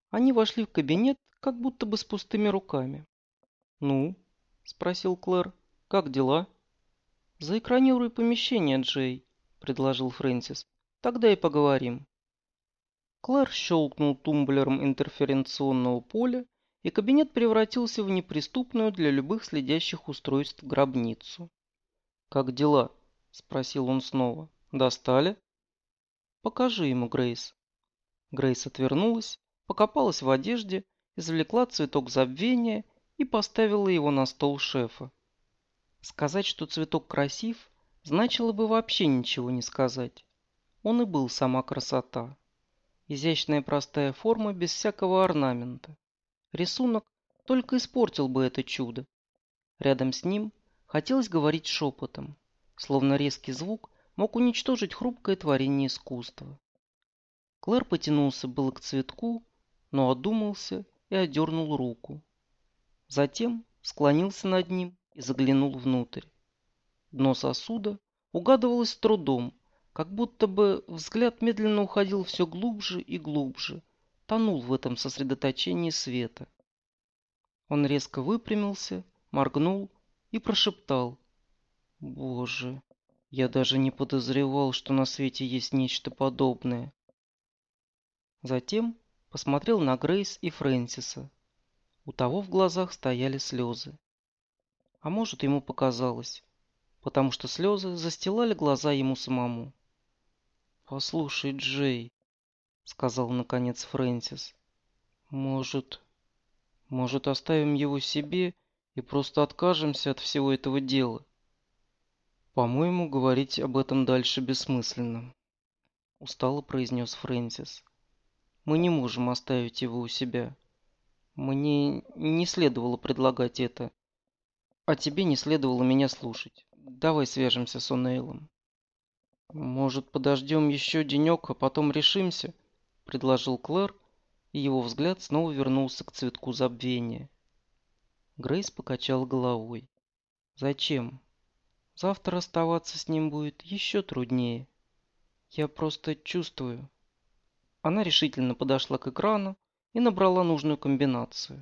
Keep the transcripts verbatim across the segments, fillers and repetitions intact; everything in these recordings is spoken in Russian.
Они вошли в кабинет, как будто бы с пустыми руками. «Ну?» – спросил Клэр. «Как дела?» «Заэкранируй помещение, Джей», – предложил Фрэнсис. «Тогда и поговорим». Клэр щелкнул тумблером интерференционного поля, и кабинет превратился в неприступную для любых следящих устройств гробницу. «Как дела?» – спросил он снова. «Достали?» «Покажи ему, Грейс». Грейс отвернулась, покопалась в одежде, извлекла цветок забвения и поставила его на стол шефа. Сказать, что цветок красив, значило бы вообще ничего не сказать. Он и был сама красота. Изящная простая форма без всякого орнамента. Рисунок только испортил бы это чудо. Рядом с ним хотелось говорить шепотом, словно резкий звук мог уничтожить хрупкое творение искусства. Клэр потянулся было к цветку, но одумался и одернул руку. Затем склонился над ним и заглянул внутрь. Дно сосуда угадывалось с трудом, как будто бы взгляд медленно уходил все глубже и глубже, тонул в этом сосредоточении света. Он резко выпрямился, моргнул и прошептал: «Боже, я даже не подозревал, что на свете есть нечто подобное». Затем посмотрел на Грейс и Фрэнсиса. У того в глазах стояли слезы. А может, ему показалось, потому что слезы застилали глаза ему самому. «Послушай, Джей», — сказал наконец Фрэнсис, — «может, может, оставим его себе и просто откажемся от всего этого дела?» «По-моему, говорить об этом дальше бессмысленно», — устало произнес Фрэнсис. «Мы не можем оставить его у себя. Мне не следовало предлагать это, а тебе не следовало меня слушать. Давай свяжемся с О'Нейлом». «Может, подождем еще денек, а потом решимся?» – предложил Клэр, и его взгляд снова вернулся к цветку забвения. Грейс покачал головой. «Зачем? Завтра оставаться с ним будет еще труднее. Я просто чувствую». Она решительно подошла к экрану и набрала нужную комбинацию.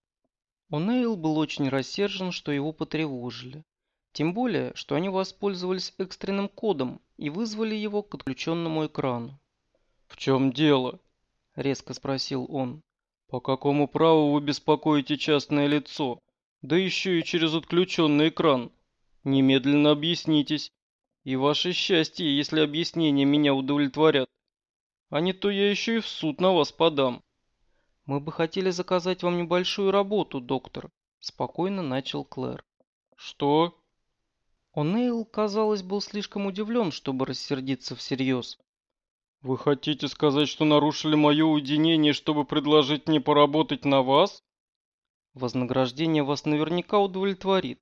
О'Нейл был очень рассержен, что его потревожили. Тем более, что они воспользовались экстренным кодом и вызвали его к отключенному экрану. «В чем дело?» – резко спросил он. «По какому праву вы беспокоите частное лицо? Да еще и через отключенный экран. Немедленно объяснитесь. И ваше счастье, если объяснения меня удовлетворят. А не то я еще и в суд на вас подам». «Мы бы хотели заказать вам небольшую работу, доктор», – спокойно начал Клэр. «Что?» О'Нейл, казалось, был слишком удивлен, чтобы рассердиться всерьез. «Вы хотите сказать, что нарушили мое уединение, чтобы предложить мне поработать на вас?» «Вознаграждение вас наверняка удовлетворит».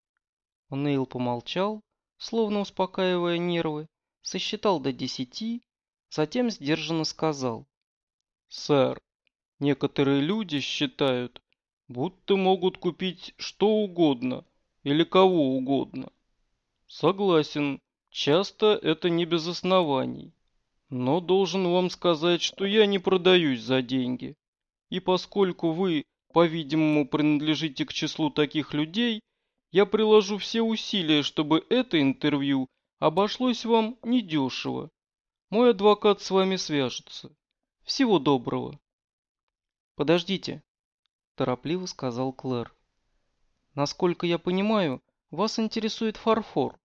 О'Нейл помолчал, словно успокаивая нервы, сосчитал до десяти, затем сдержанно сказал: «Сэр, некоторые люди считают, будто могут купить что угодно или кого угодно. Согласен, часто это не без оснований. Но должен вам сказать, что я не продаюсь за деньги. И поскольку вы, по-видимому, принадлежите к числу таких людей, я приложу все усилия, чтобы это интервью обошлось вам недешево. Мой адвокат с вами свяжется. Всего доброго». «Подождите», – торопливо сказал Клэр. «Насколько я понимаю, вас интересует фарфор».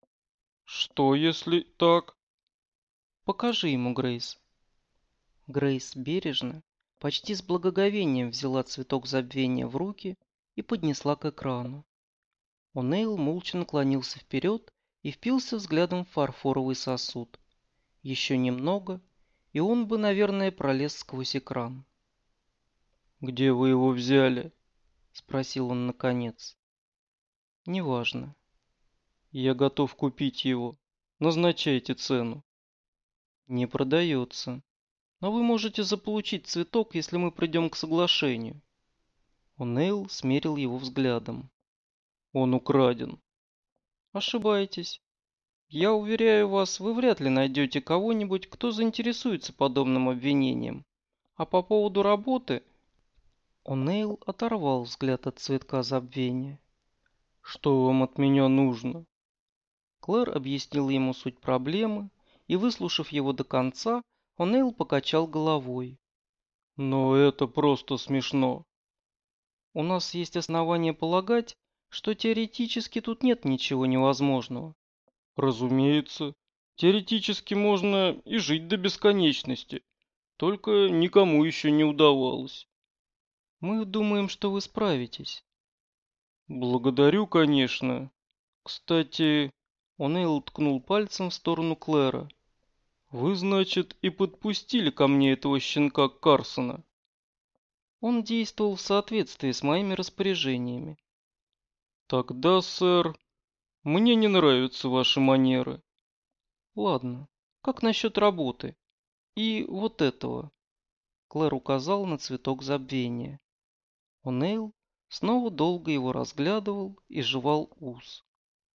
«Что, если так?» «Покажи ему, Грейс». Грейс бережно, почти с благоговением взяла цветок забвения в руки и поднесла к экрану. О'Нейл молча наклонился вперед и впился взглядом в фарфоровый сосуд. Еще немного, и он бы, наверное, пролез сквозь экран. «Где вы его взяли?» – спросил он наконец. «Неважно». «Я готов купить его. Назначайте цену». «Не продается. Но вы можете заполучить цветок, если мы придем к соглашению». О'Нейл смерил его взглядом. «Он украден». «Ошибаетесь. Я уверяю вас, вы вряд ли найдете кого-нибудь, кто заинтересуется подобным обвинением. А по поводу работы...» О'Нейл оторвал взгляд от цветка забвения. «Что вам от меня нужно?» Клэр объяснил ему суть проблемы, и, выслушав его до конца, О'Нейл покачал головой. «Но это просто смешно». «У нас есть основания полагать, что теоретически тут нет ничего невозможного». «Разумеется, теоретически можно и жить до бесконечности, только никому еще не удавалось». «Мы думаем, что вы справитесь». «Благодарю, конечно. Кстати...» О'Нейл ткнул пальцем в сторону Клэра. «Вы, значит, и подпустили ко мне этого щенка Карсона?» Он действовал в соответствии с моими распоряжениями. «Тогда, сэр, мне не нравятся ваши манеры». «Ладно, как насчет работы? И вот этого?» Клэр указал на цветок забвения. О'Нейл снова долго его разглядывал и жевал ус.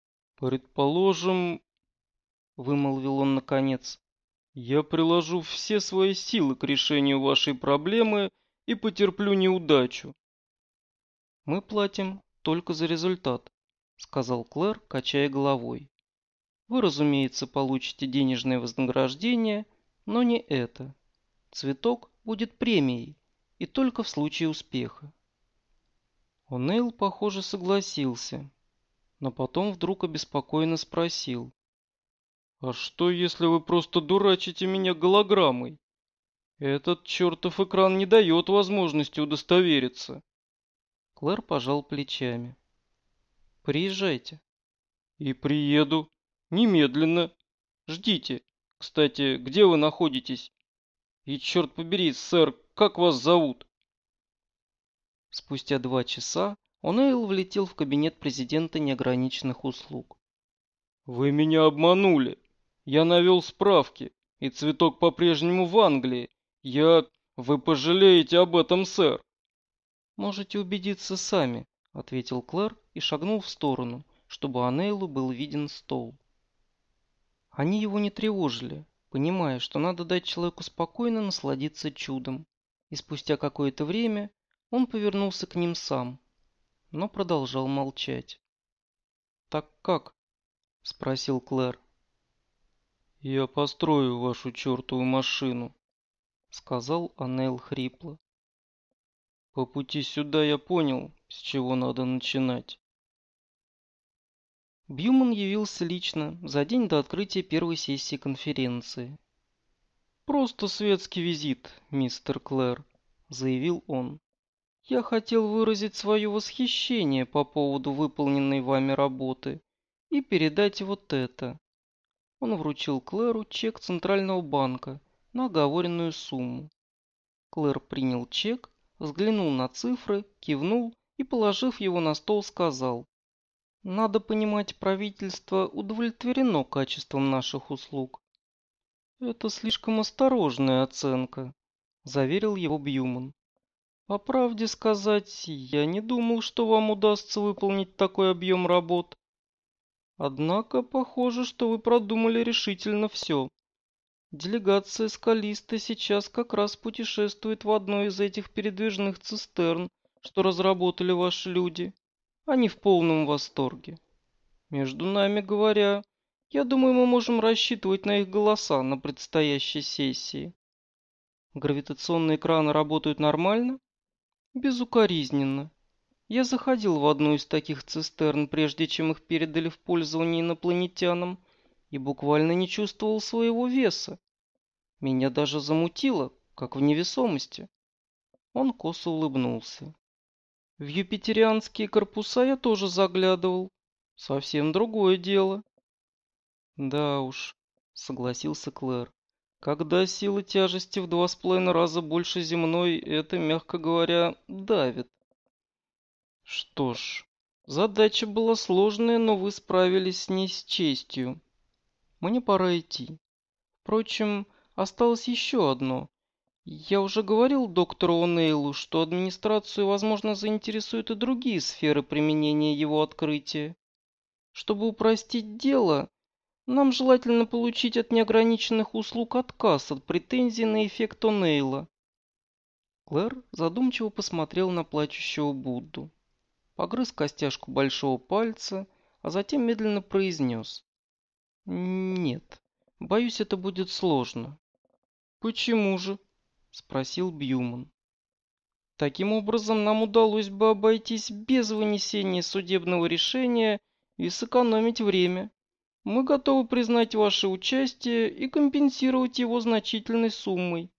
«Предположим, — вымолвил он наконец, — я приложу все свои силы к решению вашей проблемы и потерплю неудачу». «Мы платим только за результат», — сказал Клэр, качая головой. «Вы, разумеется, получите денежное вознаграждение, но не это. Цветок будет премией, и только в случае успеха». О'Нейл, похоже, согласился, но потом вдруг обеспокоенно спросил. «А что, если вы просто дурачите меня голограммой? Этот чертов экран не дает возможности удостовериться». Клэр пожал плечами. «Приезжайте». «И приеду. Немедленно. Ждите. Кстати, где вы находитесь? И черт побери, сэр, как вас зовут?» Спустя два часа О'Нейл влетел в кабинет президента неограниченных услуг. «Вы меня обманули. Я навел справки, и цветок по-прежнему в Англии. Я... Вы пожалеете об этом, сэр». «Можете убедиться сами», — ответил Клэр и шагнул в сторону, чтобы О'Нейлу был виден стол. Они его не тревожили, понимая, что надо дать человеку спокойно насладиться чудом. И спустя какое-то время он повернулся к ним сам, но продолжал молчать. «Так как?» — спросил Клэр. «Я построю вашу чертову машину», — сказал О'Нейл хрипло. «По пути сюда я понял, с чего надо начинать». Бьюман явился лично за день до открытия первой сессии конференции. «Просто светский визит, мистер Клэр», — заявил он. «Я хотел выразить свое восхищение по поводу выполненной вами работы и передать вот это». Он вручил Клэру чек Центрального банка на оговоренную сумму. Клэр принял чек, взглянул на цифры, кивнул и, положив его на стол, сказал: «Надо понимать, правительство удовлетворено качеством наших услуг». «Это слишком осторожная оценка», — заверил его Бьюман. «По правде сказать, я не думал, что вам удастся выполнить такой объем работ. Однако, похоже, что вы продумали решительно все. Делегация Скалиста сейчас как раз путешествует в одной из этих передвижных цистерн, что разработали ваши люди. Они в полном восторге. Между нами говоря, я думаю, мы можем рассчитывать на их голоса на предстоящей сессии. Гравитационные краны работают нормально? Безукоризненно. Я заходил в одну из таких цистерн, прежде чем их передали в пользование инопланетянам, и буквально не чувствовал своего веса. Меня даже замутило, как в невесомости. Он косо улыбнулся. В юпитерианские корпуса я тоже заглядывал. Совсем другое дело. Да уж, согласился Клэр. Когда сила тяжести в два с половиной раза больше земной, это, мягко говоря, давит. Что ж, задача была сложная, но вы справились с ней с честью. Мне пора идти. Впрочем, осталось еще одно. Я уже говорил доктору О'Нейлу, что администрацию, возможно, заинтересуют и другие сферы применения его открытия. Чтобы упростить дело, нам желательно получить от неограниченных услуг отказ от претензий на эффект О'Нейла. Клэр задумчиво посмотрел на плачущего Будду, погрыз костяшку большого пальца, а затем медленно произнес. «Нет, боюсь, это будет сложно». «Почему же?» – спросил Бьюман. «Таким образом, нам удалось бы обойтись без вынесения судебного решения и сэкономить время. Мы готовы признать ваше участие и компенсировать его значительной суммой».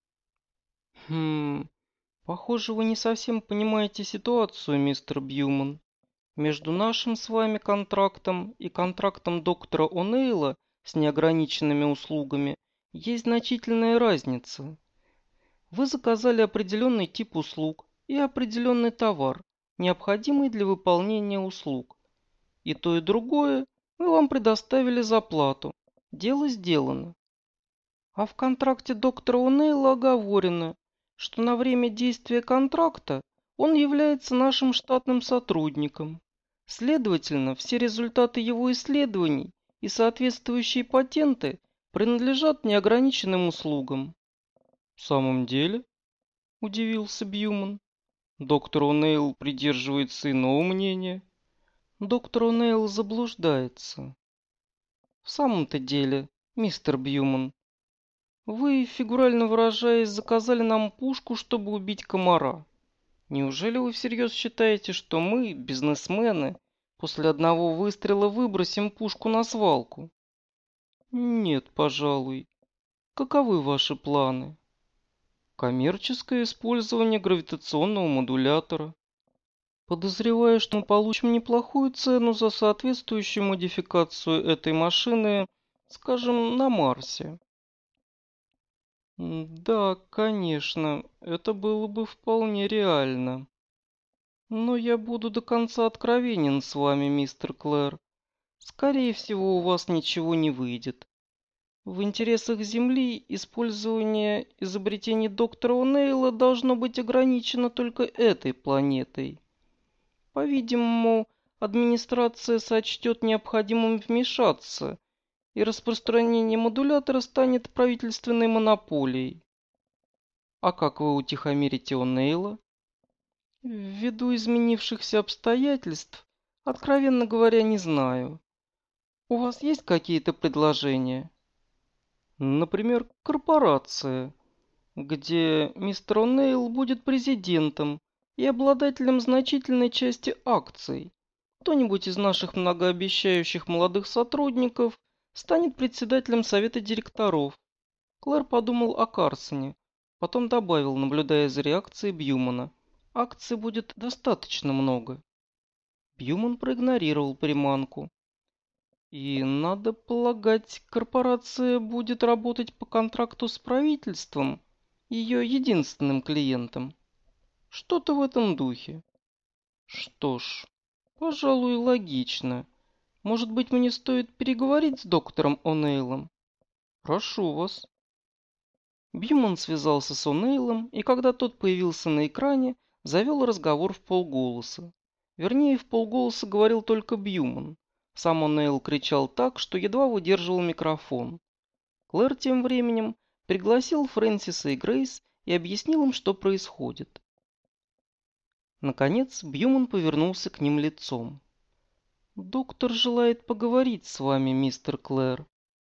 «Хм, похоже, вы не совсем понимаете ситуацию, мистер Бьюман. Между нашим с вами контрактом и контрактом доктора О'Нейла с неограниченными услугами есть значительная разница. Вы заказали определенный тип услуг и определенный товар, необходимый для выполнения услуг. И то, и другое мы вам предоставили за плату. Дело сделано. А в контракте доктора О'Нейла оговорено, что на время действия контракта он является нашим штатным сотрудником. Следовательно, все результаты его исследований и соответствующие патенты принадлежат неограниченным услугам. «В самом деле?» – удивился Бьюман. «Доктор О'Нейл придерживается иного мнения». «Доктор О'Нейл заблуждается». «В самом-то деле, мистер Бьюман, вы, фигурально выражаясь, заказали нам пушку, чтобы убить комара. Неужели вы всерьез считаете, что мы, бизнесмены, после одного выстрела выбросим пушку на свалку?» «Нет, пожалуй. Каковы ваши планы?» «Коммерческое использование гравитационного модулятора. Подозреваю, что мы получим неплохую цену за соответствующую модификацию этой машины, скажем, на Марсе». «Да, конечно, это было бы вполне реально. Но я буду до конца откровенен с вами, мистер Клэр. Скорее всего, у вас ничего не выйдет. В интересах Земли использование изобретений доктора О'Нейла должно быть ограничено только этой планетой. По-видимому, администрация сочтет необходимым вмешаться, и распространение модулятора станет правительственной монополией. А как вы утихомирите О'Нейла? Ввиду изменившихся обстоятельств, откровенно говоря, не знаю. У вас есть какие-то предложения? Например, корпорация, где мистер О'Нейл будет президентом и обладателем значительной части акций. Кто-нибудь из наших многообещающих молодых сотрудников станет председателем совета директоров. Клэр подумал о Карсоне, потом добавил, наблюдая за реакцией Бьюмана. Акций будет достаточно много. Бьюман проигнорировал приманку. И, надо полагать, корпорация будет работать по контракту с правительством, ее единственным клиентом. Что-то в этом духе. Что ж, пожалуй, логично. Может быть, мне стоит переговорить с доктором О'Нейлом? Прошу вас. Бьюман связался с О'Нейлом, и когда тот появился на экране, завел разговор в полголоса. Вернее, в полголоса говорил только Бьюман. Сам О'Нейл кричал так, что едва выдерживал микрофон. Клэр тем временем пригласил Фрэнсиса и Грейс и объяснил им, что происходит. Наконец, Бьюман повернулся к ним лицом. «Доктор желает поговорить с вами, мистер Клэр».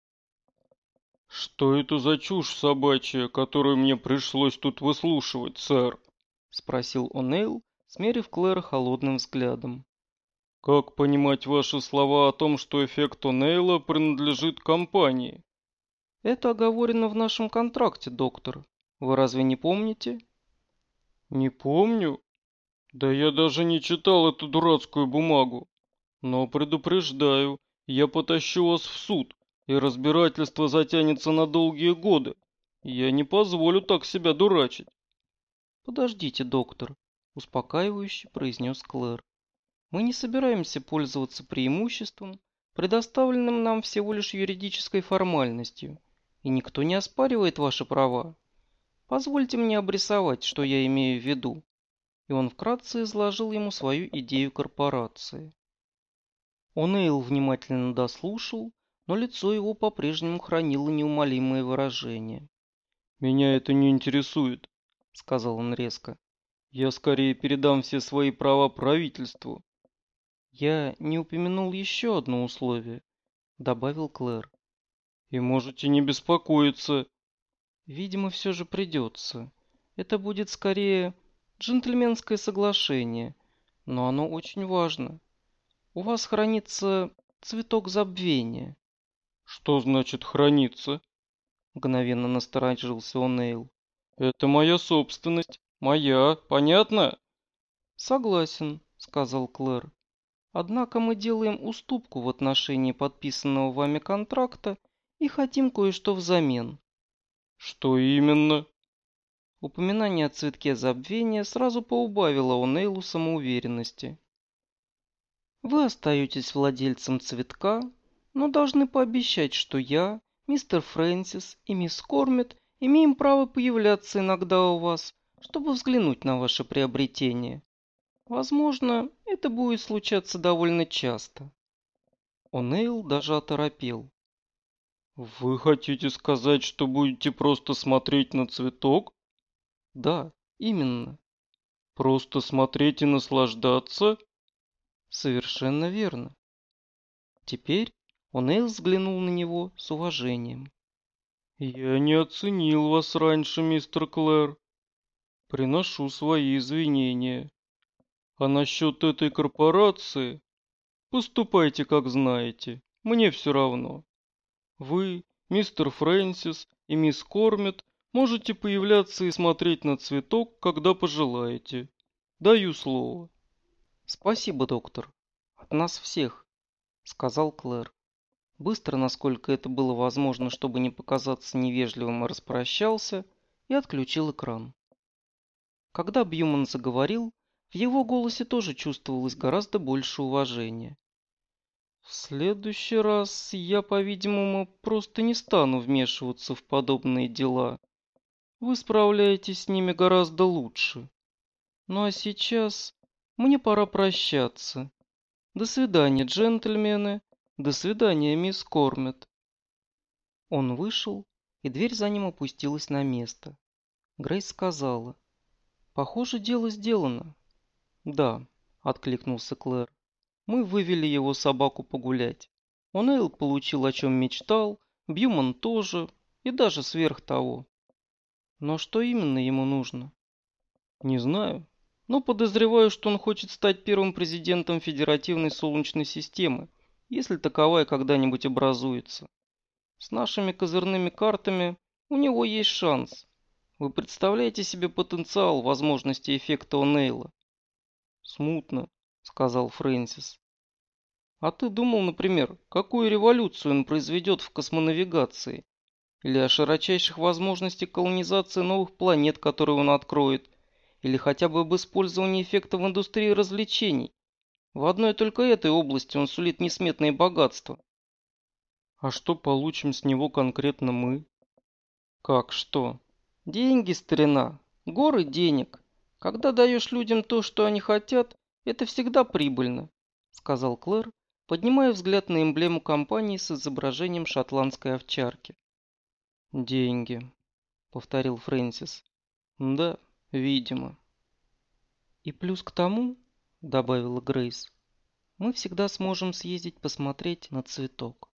«Что это за чушь собачья, которую мне пришлось тут выслушивать, сэр?» — спросил О'Нейл, смерив Клэра холодным взглядом. «Как понимать ваши слова о том, что эффект О'Нейла принадлежит компании?» «Это оговорено в нашем контракте, доктор. Вы разве не помните?» «Не помню. Да я даже не читал эту дурацкую бумагу. Но предупреждаю, я потащу вас в суд, и разбирательство затянется на долгие годы. Я не позволю так себя дурачить». «Подождите, доктор», — успокаивающе произнес Клэр. «Мы не собираемся пользоваться преимуществом, предоставленным нам всего лишь юридической формальностью, и никто не оспаривает ваши права. Позвольте мне обрисовать, что я имею в виду». И он вкратце изложил ему свою идею корпорации. О'Нейл внимательно дослушал, но лицо его по-прежнему хранило неумолимое выражение. «Меня это не интересует. сказал он резко. Я скорее передам все свои права правительству. Я не упомянул еще одно условие, добавил Клэр. И можете не беспокоиться. Видимо, все же придется. Это будет скорее джентльменское соглашение, но оно очень важно. У вас хранится цветок забвения. Что значит хранится? Мгновенно насторожился О'Нейл. Это моя собственность. Моя, понятно? Согласен, сказал Клэр. Однако мы делаем уступку в отношении подписанного вами контракта и хотим кое-что взамен. Что именно? Упоминание о цветке забвения сразу поубавило О'Нейлу самоуверенности. Вы остаетесь владельцем цветка, но должны пообещать, что я, мистер Фрэнсис и мисс Кормит имеем право появляться иногда у вас, чтобы взглянуть на ваше приобретение. Возможно, это будет случаться довольно часто. О'Нейл даже оторопел. Вы хотите сказать, что будете просто смотреть на цветок? Да, именно. Просто смотреть и наслаждаться? Совершенно верно. Теперь О'Нейл взглянул на него с уважением. Я не оценил вас раньше, мистер Клэр. Приношу свои извинения. А насчет этой корпорации? Поступайте, как знаете. Мне все равно. Вы, мистер Фрэнсис и мисс Кормит можете появляться и смотреть на цветок, когда пожелаете. Даю слово. Спасибо, доктор. От нас всех, сказал Клэр. Быстро, насколько это было возможно, чтобы не показаться невежливым, распрощался и отключил экран. Когда Бьюман заговорил, в его голосе тоже чувствовалось гораздо больше уважения. В следующий раз я, по-видимому, просто не стану вмешиваться в подобные дела. Вы справляетесь с ними гораздо лучше. Ну а сейчас мне пора прощаться. До свидания, джентльмены. До свидания, мисс Кормит. Он вышел, и дверь за ним опустилась на место. Грейс сказала: «Похоже, дело сделано». «Да», — откликнулся Клэр. «Мы вывели его собаку погулять. О'Нейл получил, о чем мечтал, Бьюман тоже, и даже сверх того. Но что именно ему нужно?» «Не знаю, но подозреваю, что он хочет стать первым президентом Федеративной Солнечной системы, если таковая когда-нибудь образуется. С нашими козырными картами у него есть шанс. Вы представляете себе потенциал возможности эффекта О'Нейла?» «Смутно», — сказал Фрэнсис. «А ты думал, например, какую революцию он произведет в космонавигации? Или о широчайших возможностях колонизации новых планет, которые он откроет? Или хотя бы об использовании эффекта в индустрии развлечений? В одной только этой области он сулит несметные богатства». «А что получим с него конкретно мы?» «Как что?» «Деньги, старина. Горы денег. Когда даешь людям то, что они хотят, это всегда прибыльно», — сказал Клэр, поднимая взгляд на эмблему компании с изображением шотландской овчарки. «Деньги», — повторил Фрэнсис. «Да, видимо». «И плюс к тому», — добавила Грейс, — «мы всегда сможем съездить посмотреть на цветок».